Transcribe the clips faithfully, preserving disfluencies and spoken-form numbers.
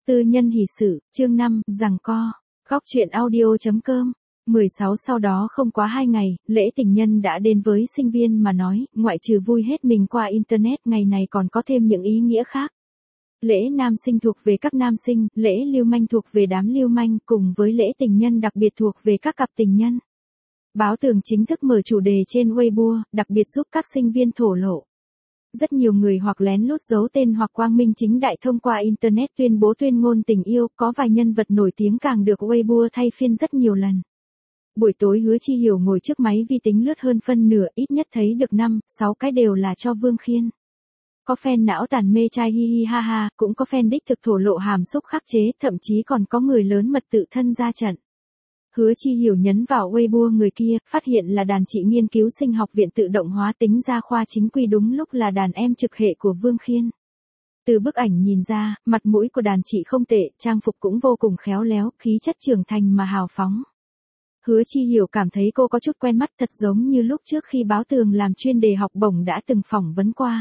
Tư nhân hỷ sự, chương năm, giằng co. Góc truyện audio.com. mười sáu Sau đó không quá hai ngày, lễ tình nhân đã đến với sinh viên mà nói, ngoại trừ vui hết mình qua Internet, ngày này còn có thêm những ý nghĩa khác. Lễ nam sinh thuộc về các nam sinh, lễ lưu manh thuộc về đám lưu manh, cùng với lễ tình nhân đặc biệt thuộc về các cặp tình nhân. Báo Tường chính thức mở chủ đề trên Weibo, đặc biệt giúp các sinh viên thổ lộ. Rất nhiều người hoặc lén lút giấu tên hoặc quang minh chính đại thông qua Internet tuyên bố tuyên ngôn tình yêu, có vài nhân vật nổi tiếng càng được Weibo thay phiên rất nhiều lần. Buổi tối Hứa Chi Hiểu ngồi trước máy vi tính lướt hơn phân nửa, ít nhất thấy được năm, sáu cái đều là cho Vương Khiên. Có fan não tàn mê trai hi hi ha ha, cũng có fan đích thực thổ lộ hàm xúc khắc chế, thậm chí còn có người lớn mật tự thân ra trận. Hứa Chi Hiểu nhấn vào Weibo người kia, phát hiện là đàn chị nghiên cứu sinh học viện tự động hóa tính ra khoa chính quy, đúng lúc là đàn em trực hệ của Vương Khiên. Từ bức ảnh nhìn ra, mặt mũi của đàn chị không tệ, trang phục cũng vô cùng khéo léo, khí chất trưởng thành mà hào phóng. Hứa Chi Hiểu cảm thấy cô có chút quen mắt, thật giống như lúc trước khi Báo Tường làm chuyên đề học bổng đã từng phỏng vấn qua.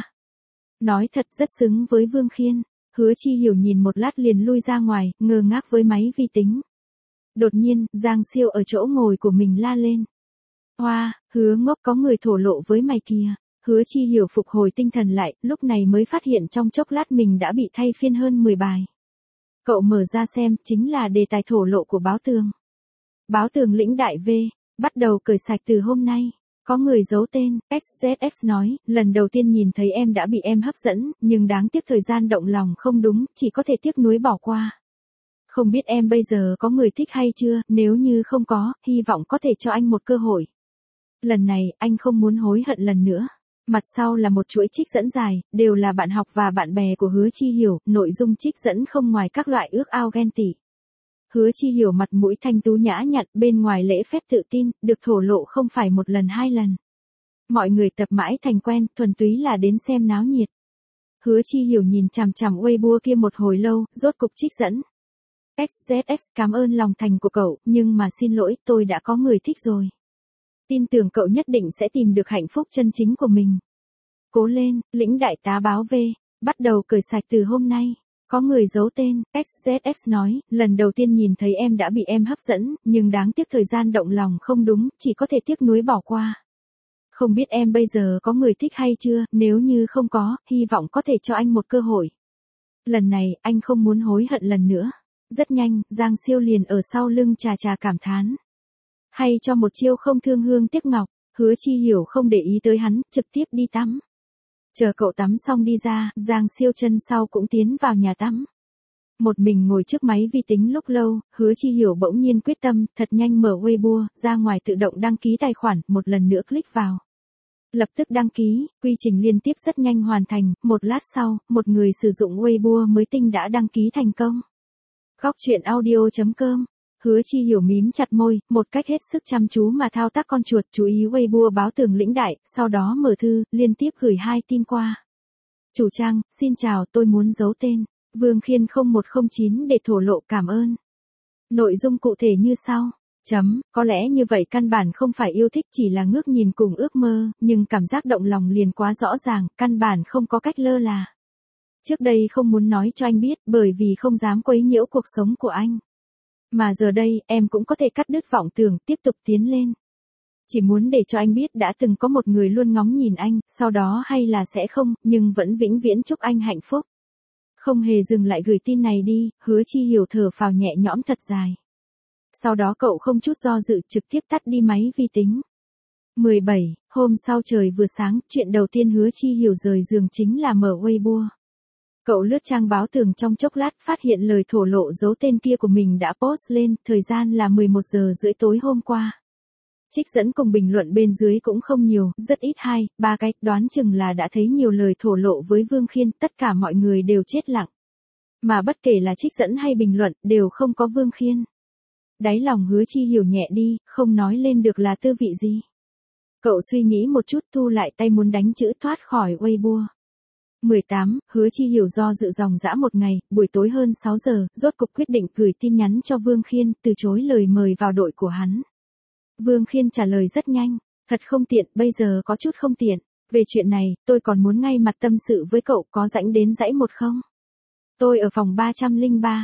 Nói thật rất xứng với Vương Khiên. Hứa Chi Hiểu nhìn một lát liền lui ra ngoài, ngơ ngác với máy vi tính. Đột nhiên, Giang Siêu ở chỗ ngồi của mình la lên. Hoa, Hứa ngốc, có người thổ lộ với mày kìa. Hứa Chi Hiểu phục hồi tinh thần lại, lúc này mới phát hiện trong chốc lát mình đã bị thay phiên hơn mười bài. Cậu mở ra xem, chính là đề tài thổ lộ của Báo Tường. Báo Tường lĩnh đại V, bắt đầu cởi sạch từ hôm nay. Có người giấu tên, ích dét ích nói, lần đầu tiên nhìn thấy em đã bị em hấp dẫn, nhưng đáng tiếc thời gian động lòng không đúng, chỉ có thể tiếc nuối bỏ qua. Không biết em bây giờ có người thích hay chưa, nếu như không có, hy vọng có thể cho anh một cơ hội. Lần này, anh không muốn hối hận lần nữa. Mặt sau là một chuỗi trích dẫn dài, đều là bạn học và bạn bè của Hứa Chi Hiểu, nội dung trích dẫn không ngoài các loại ước ao ghen tị. Hứa Chi Hiểu mặt mũi thanh tú nhã nhặn, bên ngoài lễ phép tự tin, được thổ lộ không phải một lần hai lần. Mọi người tập mãi thành quen, thuần túy là đến xem náo nhiệt. Hứa Chi Hiểu nhìn chằm chằm Weibo kia một hồi lâu, rốt cục trích dẫn. ích dét ích, cảm ơn lòng thành của cậu, nhưng mà xin lỗi, tôi đã có người thích rồi. Tin tưởng cậu nhất định sẽ tìm được hạnh phúc chân chính của mình. Cố lên, lĩnh đại tá Báo V, bắt đầu cởi sạch từ hôm nay. Có người giấu tên, ích dét ích nói, lần đầu tiên nhìn thấy em đã bị em hấp dẫn, nhưng đáng tiếc thời gian động lòng không đúng, chỉ có thể tiếc nuối bỏ qua. Không biết em bây giờ có người thích hay chưa, nếu như không có, hy vọng có thể cho anh một cơ hội. Lần này, anh không muốn hối hận lần nữa. Rất nhanh, Giang Siêu liền ở sau lưng chà chà cảm thán. Hay cho một chiêu không thương hương tiếc ngọc. Hứa Chi Hiểu không để ý tới hắn, trực tiếp đi tắm. Chờ cậu tắm xong đi ra, Giang Siêu chân sau cũng tiến vào nhà tắm. Một mình ngồi trước máy vi tính lúc lâu, Hứa Chi Hiểu bỗng nhiên quyết tâm, thật nhanh mở Weibo, ra ngoài tự động đăng ký tài khoản, một lần nữa click vào. Lập tức đăng ký, quy trình liên tiếp rất nhanh hoàn thành, một lát sau, một người sử dụng Weibo mới tinh đã đăng ký thành công. Góc truyện audio.com. Hứa Chi Hiểu mím chặt môi, một cách hết sức chăm chú mà thao tác con chuột, chú ý Weibo Báo Tường lĩnh đại, sau đó mở thư, liên tiếp gửi hai tin qua. Chủ trang, xin chào, tôi muốn giấu tên, Vương Khiên không một không chín để thổ lộ, cảm ơn. Nội dung cụ thể như sau. Chấm, có lẽ như vậy căn bản không phải yêu thích, chỉ là ngước nhìn cùng ước mơ, nhưng cảm giác động lòng liền quá rõ ràng, căn bản không có cách lơ là. Trước đây không muốn nói cho anh biết, bởi vì không dám quấy nhiễu cuộc sống của anh. Mà giờ đây, em cũng có thể cắt đứt vọng tưởng, tiếp tục tiến lên. Chỉ muốn để cho anh biết đã từng có một người luôn ngóng nhìn anh, sau đó hay là sẽ không, nhưng vẫn vĩnh viễn chúc anh hạnh phúc. Không hề dừng lại gửi tin này đi, Hứa Chi Hiểu thở phào nhẹ nhõm thật dài. Sau đó cậu không chút do dự trực tiếp tắt đi máy vi tính. mười bảy Hôm sau trời vừa sáng, chuyện đầu tiên Hứa Chi Hiểu rời giường chính là mở Weibo. Cậu lướt trang Báo Tường trong chốc lát, phát hiện lời thổ lộ giấu tên kia của mình đã post lên, thời gian là mười một giờ rưỡi tối hôm qua. Trích dẫn cùng bình luận bên dưới cũng không nhiều, rất ít, hai, ba cái, đoán chừng là đã thấy nhiều lời thổ lộ với Vương Khiên, tất cả mọi người đều chết lặng. Mà bất kể là trích dẫn hay bình luận, đều không có Vương Khiên. Đáy lòng Hứa Chi Hiểu nhẹ đi, không nói lên được là tư vị gì. Cậu suy nghĩ một chút, thu lại tay muốn đánh chữ thoát khỏi Weibo. mười tám Hứa Chi Hiểu do dự dòng dã một ngày, buổi tối hơn sáu giờ, rốt cục quyết định gửi tin nhắn cho Vương Khiên, từ chối lời mời vào đội của hắn. Vương Khiên trả lời rất nhanh, thật không tiện, bây giờ có chút không tiện. Về chuyện này, tôi còn muốn ngay mặt tâm sự với cậu, có rảnh đến dãy một không? Tôi ở phòng ba trăm lẻ ba.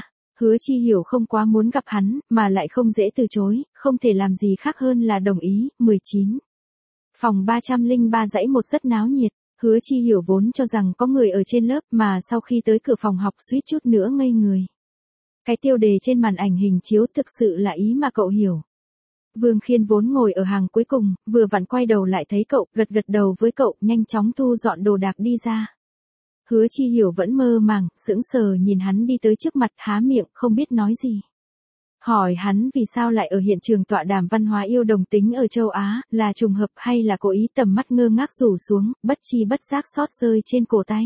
Hứa Chi Hiểu không quá muốn gặp hắn, mà lại không dễ từ chối, không thể làm gì khác hơn là đồng ý. mười chín. Phòng ba trăm lẻ ba dãy một rất náo nhiệt, Hứa Chi Hiểu vốn cho rằng có người ở trên lớp mà sau khi tới cửa phòng học suýt chút nữa ngây người. Cái tiêu đề trên màn ảnh hình chiếu thực sự là ý mà cậu hiểu. Vương Khiên vốn ngồi ở hàng cuối cùng, vừa vặn quay đầu lại thấy cậu, gật gật đầu với cậu, nhanh chóng thu dọn đồ đạc đi ra. Hứa Chi Hiểu vẫn mơ màng, sững sờ nhìn hắn đi tới trước mặt, há miệng, không biết nói gì. Hỏi hắn vì sao lại ở hiện trường tọa đàm văn hóa yêu đồng tính ở châu Á, là trùng hợp hay là cố ý, tầm mắt ngơ ngác rủ xuống, bất chi bất giác xót rơi trên cổ tay.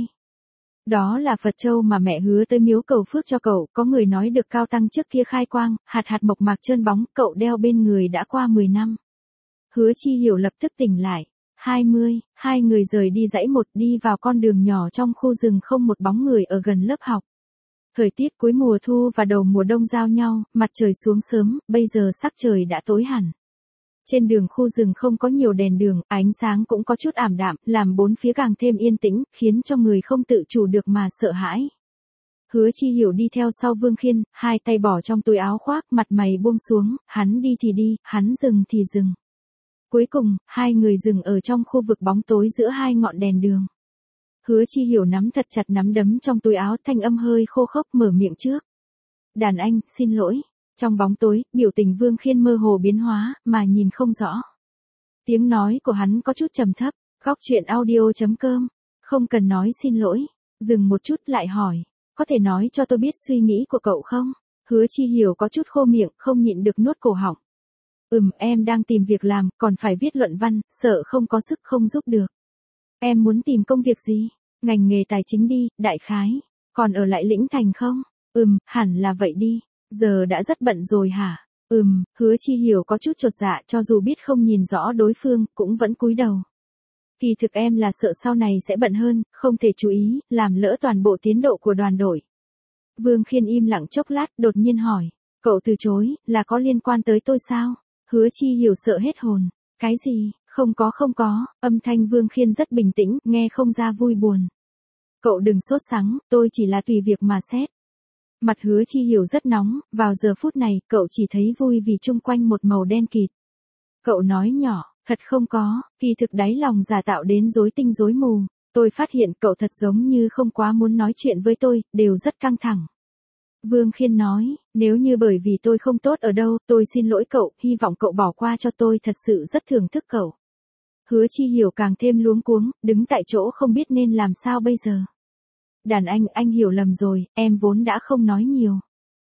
Đó là Phật châu mà mẹ hứa tới miếu cầu phước cho cậu, có người nói được cao tăng trước kia khai quang, hạt hạt mộc mạc trơn bóng, cậu đeo bên người đã qua mười năm. Hứa Chi Hiểu lập tức tỉnh lại. hai mươi, hai người rời đi dãy một, đi vào con đường nhỏ trong khu rừng không một bóng người ở gần lớp học. Thời tiết cuối mùa thu và đầu mùa đông giao nhau, mặt trời xuống sớm, bây giờ sắc trời đã tối hẳn. Trên đường khu rừng không có nhiều đèn đường, ánh sáng cũng có chút ảm đạm, làm bốn phía càng thêm yên tĩnh, khiến cho người không tự chủ được mà sợ hãi. Hứa Chi Hiểu đi theo sau Vương Khiên, hai tay bỏ trong túi áo khoác, mặt mày buông xuống, hắn đi thì đi, hắn dừng thì dừng. Cuối cùng, hai người dừng ở trong khu vực bóng tối giữa hai ngọn đèn đường. Hứa Chi Hiểu nắm thật chặt nắm đấm trong túi áo, thanh âm hơi khô khốc, mở miệng trước. Đàn anh, xin lỗi. Trong bóng tối, biểu tình Vương Khiên mơ hồ biến hóa, mà nhìn không rõ. Tiếng nói của hắn có chút trầm thấp, góc truyện audio chấm com. Không cần nói xin lỗi. Dừng một chút lại hỏi. Có thể nói cho tôi biết suy nghĩ của cậu không? Hứa Chi Hiểu có chút khô miệng, không nhịn được nuốt cổ họng. Ừm, em đang tìm việc làm, còn phải viết luận văn, sợ không có sức không giúp được. Em muốn tìm công việc gì? Ngành nghề tài chính đi, đại khái. Còn ở lại Lĩnh Thành không? Ừm, hẳn là vậy đi. Giờ đã rất bận rồi hả? Ừm, Hứa Chi Hiểu có chút chột dạ, cho dù biết không nhìn rõ đối phương, cũng vẫn cúi đầu. Kỳ thực em là sợ sau này sẽ bận hơn, không thể chú ý, làm lỡ toàn bộ tiến độ của đoàn đội. Vương Khiên im lặng chốc lát, đột nhiên hỏi. Cậu từ chối, là có liên quan tới tôi sao? Hứa Chi Hiểu sợ hết hồn. Cái gì? Không có không có, âm thanh Vương Khiên rất bình tĩnh, nghe không ra vui buồn. Cậu đừng sốt sắng, tôi chỉ là tùy việc mà xét. Mặt Hứa Chi Hiểu rất nóng, vào giờ phút này, cậu chỉ thấy vui vì chung quanh một màu đen kịt. Cậu nói nhỏ, thật không có, kỳ thực đáy lòng giả tạo đến rối tinh rối mù. Tôi phát hiện cậu thật giống như không quá muốn nói chuyện với tôi, đều rất căng thẳng. Vương Khiên nói, nếu như bởi vì tôi không tốt ở đâu, tôi xin lỗi cậu, hy vọng cậu bỏ qua cho tôi, thật sự rất thưởng thức cậu. Hứa Chi Hiểu càng thêm luống cuống, đứng tại chỗ không biết nên làm sao bây giờ. Đàn anh, anh hiểu lầm rồi, em vốn đã không nói nhiều.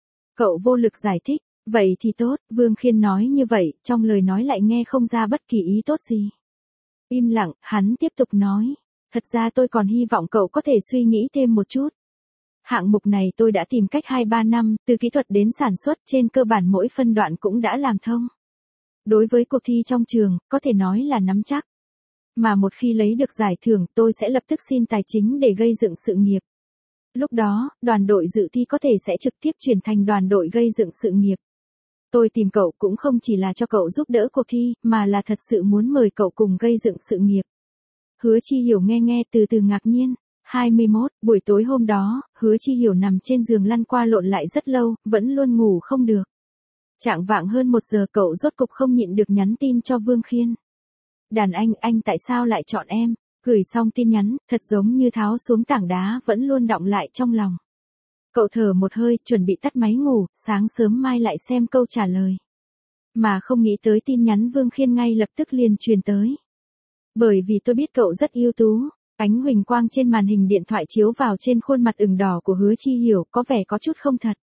Cậu vô lực giải thích, vậy thì tốt, Vương Khiên nói như vậy, trong lời nói lại nghe không ra bất kỳ ý tốt gì. Im lặng, hắn tiếp tục nói, thật ra tôi còn hy vọng cậu có thể suy nghĩ thêm một chút. Hạng mục này tôi đã tìm cách hai ba năm, từ kỹ thuật đến sản xuất, trên cơ bản mỗi phân đoạn cũng đã làm thông. Đối với cuộc thi trong trường, có thể nói là nắm chắc. Mà một khi lấy được giải thưởng, tôi sẽ lập tức xin tài chính để gây dựng sự nghiệp. Lúc đó, đoàn đội dự thi có thể sẽ trực tiếp chuyển thành đoàn đội gây dựng sự nghiệp. Tôi tìm cậu cũng không chỉ là cho cậu giúp đỡ cuộc thi, mà là thật sự muốn mời cậu cùng gây dựng sự nghiệp. Hứa Chi Hiểu nghe nghe từ từ ngạc nhiên. hai mươi mốt, buổi tối hôm đó, Hứa Chi Hiểu nằm trên giường lăn qua lộn lại rất lâu, vẫn luôn ngủ không được. Chạng vạng hơn một giờ cậu rốt cục không nhịn được nhắn tin cho Vương Khiên. Đàn anh, anh tại sao lại chọn em? Gửi xong tin nhắn, thật giống như tháo xuống tảng đá vẫn luôn đọng lại trong lòng. Cậu thở một hơi, chuẩn bị tắt máy ngủ, sáng sớm mai lại xem câu trả lời. Mà không nghĩ tới tin nhắn Vương Khiên ngay lập tức liền truyền tới. Bởi vì tôi biết cậu rất ưu tú. Ánh huỳnh quang trên màn hình điện thoại chiếu vào trên khuôn mặt ửng đỏ của Hứa Chi Hiểu, có vẻ có chút không thật.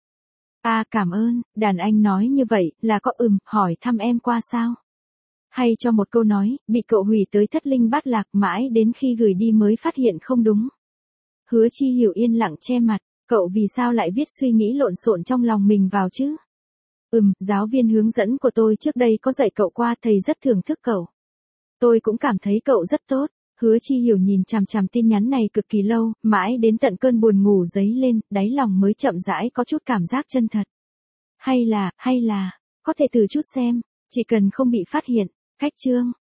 À cảm ơn, đàn anh nói như vậy, là có ừm, hỏi thăm em qua sao? Hay cho một câu nói, bị cậu hủy tới thất linh bát lạc, mãi đến khi gửi đi mới phát hiện không đúng. Hứa Chi Hiểu yên lặng che mặt, cậu vì sao lại viết suy nghĩ lộn xộn trong lòng mình vào chứ? Ừm, giáo viên hướng dẫn của tôi trước đây có dạy cậu qua, thầy rất thưởng thức cậu. Tôi cũng cảm thấy cậu rất tốt. Hứa Chi Hiểu nhìn chằm chằm tin nhắn này cực kỳ lâu, mãi đến tận cơn buồn ngủ dấy lên, đáy lòng mới chậm rãi có chút cảm giác chân thật. Hay là, hay là, có thể từ chút xem, chỉ cần không bị phát hiện. Cách chương